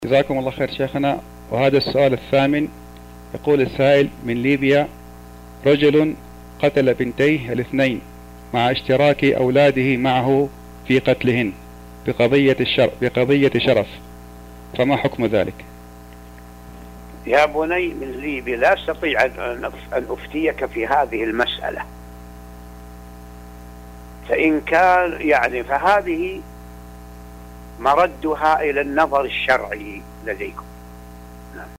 جزاكم الله خير شيخنا. وهذا السؤال الثامن، يقول السائل من ليبيا: رجل قتل بنتيه الاثنين مع اشتراك أولاده معه في قتلهن بقضية شرف، فما حكم ذلك؟ يا بني من ليبيا، لا أستطيع أن أفتيك في هذه المسألة، فإن كان فهذه مردها إلى النظر الشرعي لديكم.